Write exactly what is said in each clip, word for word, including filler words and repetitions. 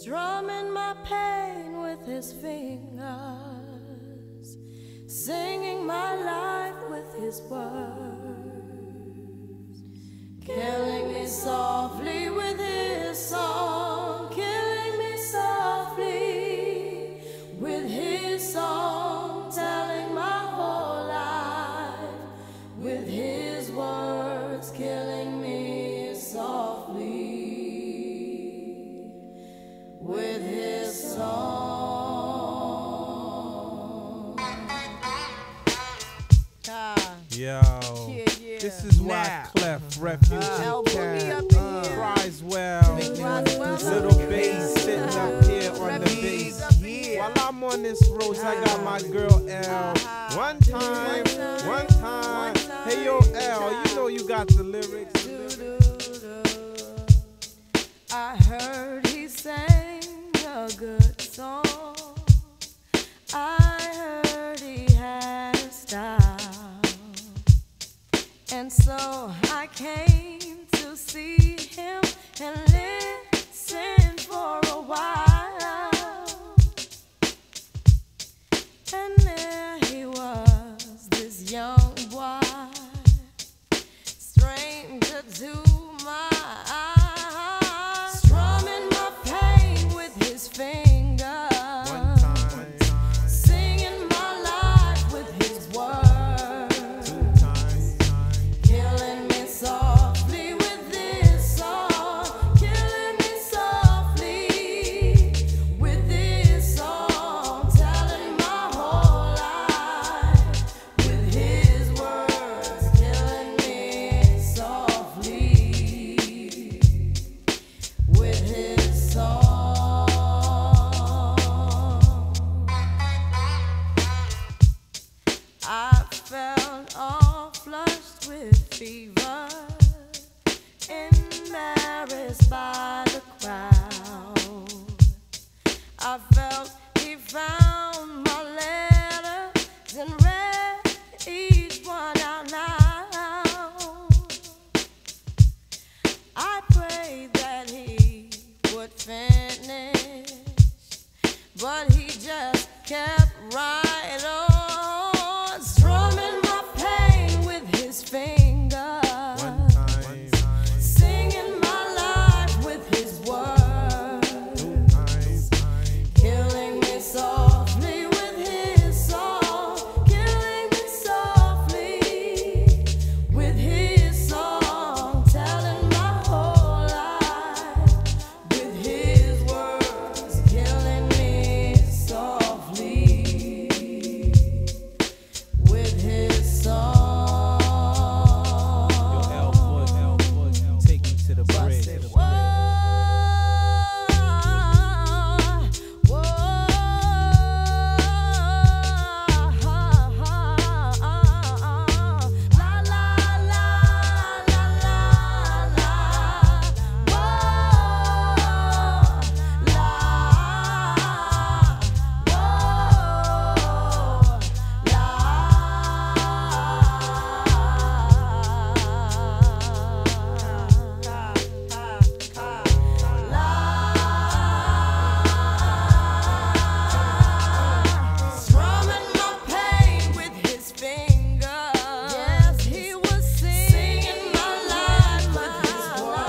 strumming my pain with his fingers, singing my life with his words, killing me softly with his song, killing me softly with his song, telling my whole life with his words, killing me softly with his song. Ah. Yo, Yeah, yeah. this is why Now. Clef, Refugee Uh, Cat, up in uh, here. cries well, Roswell little up in bass here. sitting up here on the Refugees bass. up in here. While I'm on this road, I got my girl L. One time, one time. Hey yo, L, you know you got the lyrics. I heard he sang a good song. I heard he had a style, and so I came to see him and listen for a while. And there he was, this young boy, stranger to my eyes, strumming my pain with his fingers, One time, singing my life with his words, two times, killing me softly with this song, killing me softly with this song, telling my whole life with his words, killing me softly with his song. I felt all flushed with fever, embarrassed by the crowd. I felt he found my letters and read each one out loud. I prayed that he would finish, but he just kept right on, strumming my pain with his fingers, one time, singing my life with his words, two times, killing me softly with his song, killing me softly with his song, telling my whole life with his words, killing me softly with his song. Yo, L foot, L foot, take me to the bridge. Whoa, whoa, la la la la la la, whoa, la, strumming my pain with his fingers. Yes, he was singing my life with his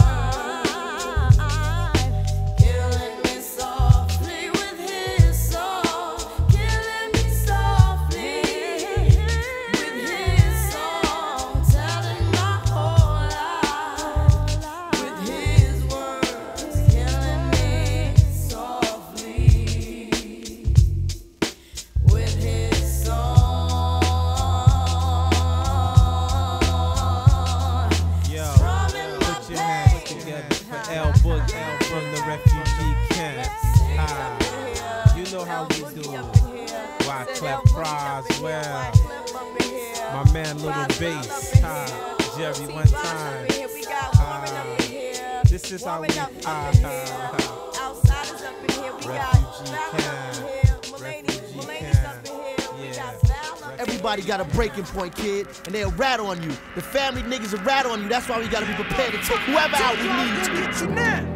words, killing me softly with his song, killing me softly with his song, telling my whole life with his words, killing me softly with his song. Yo, Strumming my put your hands pain. together for L Boog, L from the refugee camp. Ah, you know how we do. Why Clef cries well. My man Little Bass, ah, Jerry one time. Ah, this is how we, ah, ah, ah. Outsiders up in here. We got Refugee Malcolm camp. up in here. Mulaney, Refugee Mulaney's camp. up in here. We Yeah. got Val up in here. Everybody got a breaking point, kid, and they'll rat on you. The family niggas will rat on you. That's why we gotta be prepared to take whoever out we need to.